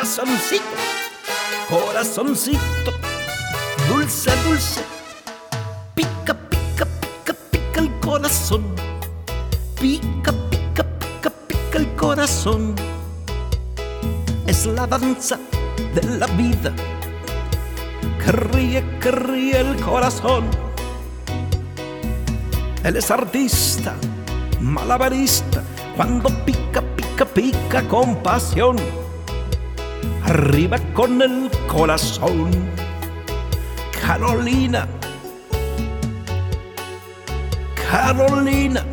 corazoncito, corazoncito, dulce, dulce, pica, pica, pica, pica el corazón, pica, pica, pica, pica el corazón. Es la danza de la vida que ríe el corazón. Él es artista, malabarista, cuando pica, pica, pica con pasión. Arriba con el corazón. Carolina, Carolina,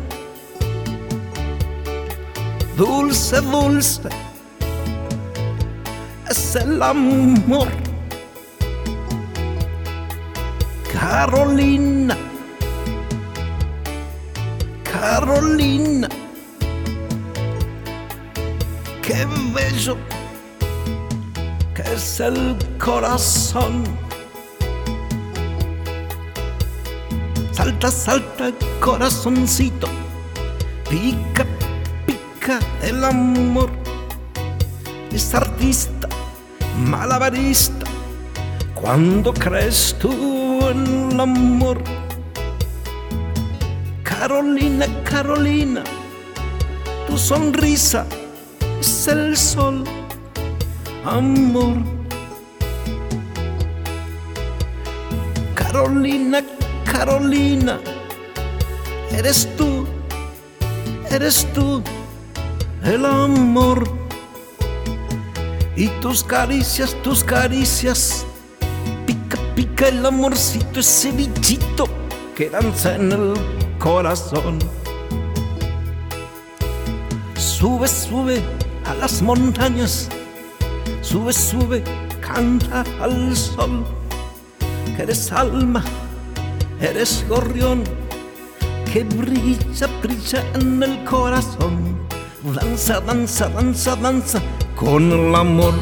dulce, dulce, es el amor. Carolina, Carolina, qué bello que es el corazón. Salta, salta el corazoncito, pica, pica el amor. Es artista, malabarista, ¿cuándo crees tú en el amor? Carolina, Carolina, tu sonrisa es el sol, amor. Carolina, Carolina, eres tú el amor. Y tus caricias, pica, pica el amorcito, ese bichito que danza en el corazón. Sube, sube a las montañas, sube, sube, canta al sol. Que eres alma, eres gorrión, que brilla, brilla en el corazón. Danza, danza, danza, danza con el amor.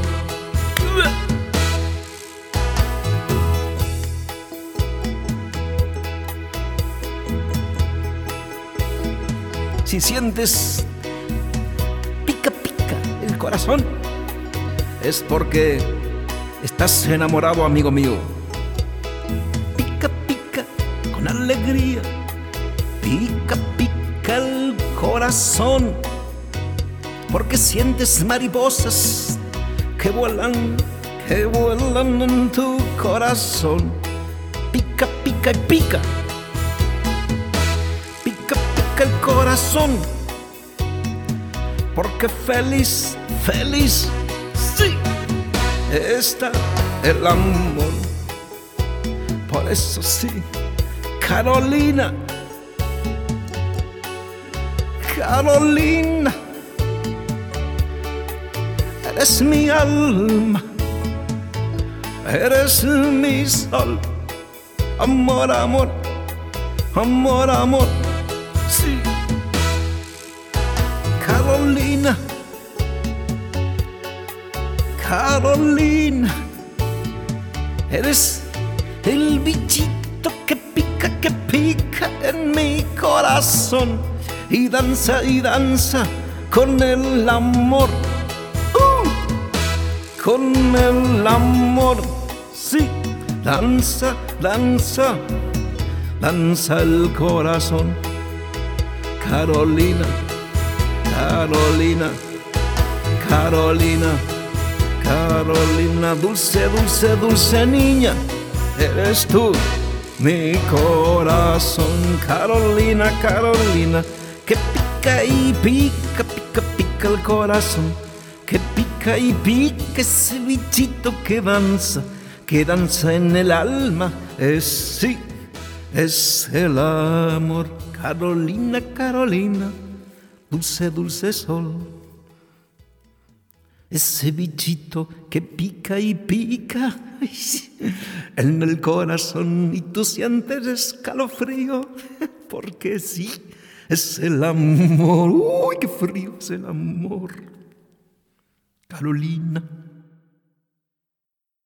Si sientes pica, pica el corazón, es porque estás enamorado, amigo mío. Pica, pica con alegría, pica, pica el corazón, porque sientes mariposas que vuelan en tu corazón. Pica, pica y pica, pica, pica el corazón, porque feliz, feliz, sí, está el amor. Por eso sí, Carolina, Carolina, eres mi alma, eres mi sol. Amor, amor, amor, amor, sí. Carolina, Carolina, eres el bichito que pica en mi corazón. Y danza con el amor. Con el amor, sí, danza, danza, danza el corazón. Carolina, Carolina, Carolina, Carolina, dulce, dulce, dulce niña, eres tú mi corazón. Carolina, Carolina, que pica y pica, pica, pica el corazón. Que pica y pica ese bichito que danza en el alma. Sí, es el amor. Carolina, Carolina, dulce, dulce sol. Ese bichito que pica y pica en el corazón, y tú sientes escalofrío, porque sí, es el amor. Uy, qué frío es el amor. Carolina.